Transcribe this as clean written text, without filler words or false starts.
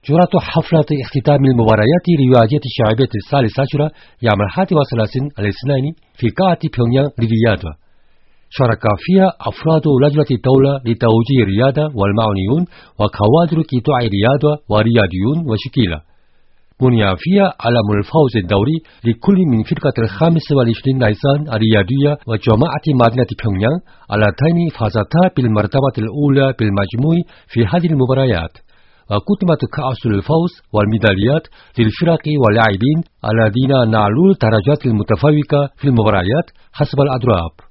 جرعة حفلة اختتام المباريات الرياضية الشعبية الثالثة عشرة يوم 31 الاثنين في قاعة بيونغيانغ رياض. شارك فيها أفراد لجنة الدولة لتوجيه الرياضة والمعنيون وكوادر قطاع الرياضة ورياضيون وشكيلة. بني فيها علم الفوز الدوري لكل من فرقة 25 نيسان الرياضية وجماعة مدينة بيونغيانغ اللتين فازتا بالمرتبة الأولى بالمجموع في هذه المباريات. وقدمت كأس الفوز والميداليات للفرق واللاعبين الذين نالوا الدرجات المتفوقة في المباريات حسب الأضراب.